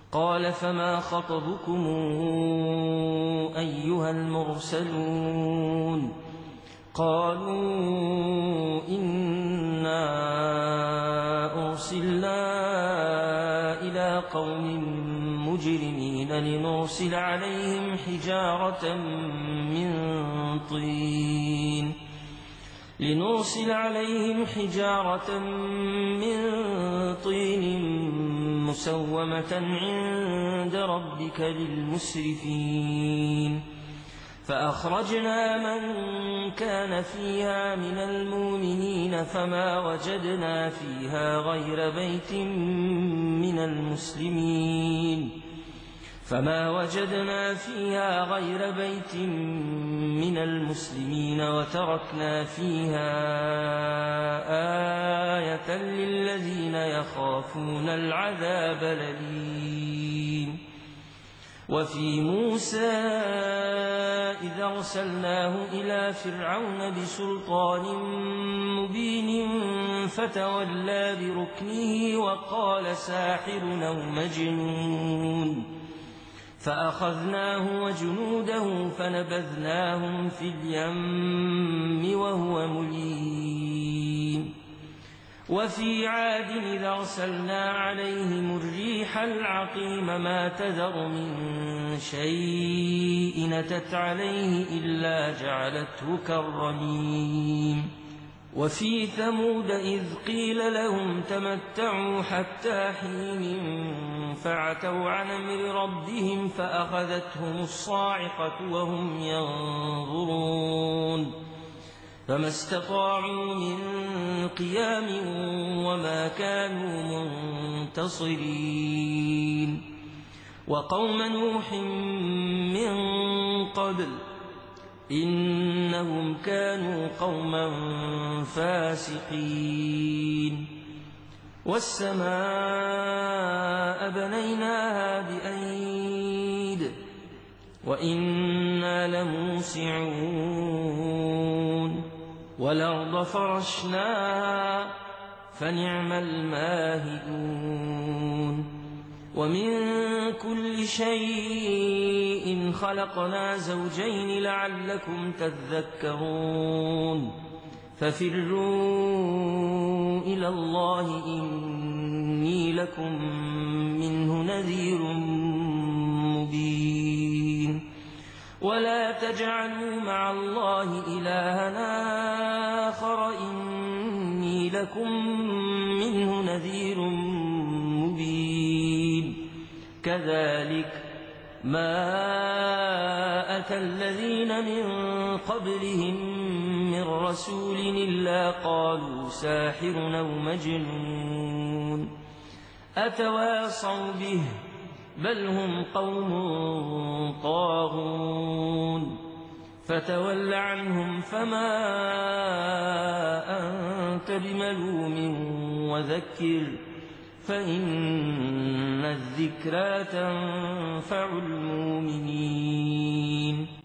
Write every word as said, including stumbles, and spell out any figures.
قال فما خطبكم أيها المرسلون قالوا إنا أرسلنا إلى قوم مجرمين لنرسل عليهم حجارة من طين لنرسل عليهم حجارة من طين مسومة عند ربك للمسرفين فأخرجنا من كان فيها من المؤمنين فما وجدنا فيها غير بيت من المسلمين فما وجدنا فيها غير بيت من المسلمين وتركنا فيها آية للذين يخافون العذاب الأليم. وفي موسى إذا أرسلناه إلى فرعون بسلطان مبين فتولى بركنه وقال ساحر أو مجنون فأخذناه وجنوده فنبذناهم في اليم وهو مليم. وفي عاد إذا أرسلنا عليهم الريح العقيم ما تذر من شيء أتت عليه إلا جعلته كالرميم. وفي ثمود إذ قيل لهم تمتعوا حتى حين فعتوا عن أمر ربهم فأخذتهم الصاعقة وهم ينظرون فما استطاعوا من قيام وما كانوا منتصرين. وقوم نوح من قبل إنهم كانوا قوما فاسقين. والسماء بنيناها بأيد وإنا لموسعون والأرض فرشناها فنعم الماهدون. ومن كل شيء خلقنا زوجين لعلكم تذكرون ففروا إلى الله إني لكم منه نذير مبين. ولا تجعلوا مع الله إلهًا آخر إني لكم منه نذير مبين. كذلك ما أتى الذين من قبلهم من رسول إلا قالوا ساحر أو مجنون أتواصوا به بل هم قوم طاغون. فتول عنهم فما أنت بملوم وذكر فإن الذكرى تنفع المؤمنين.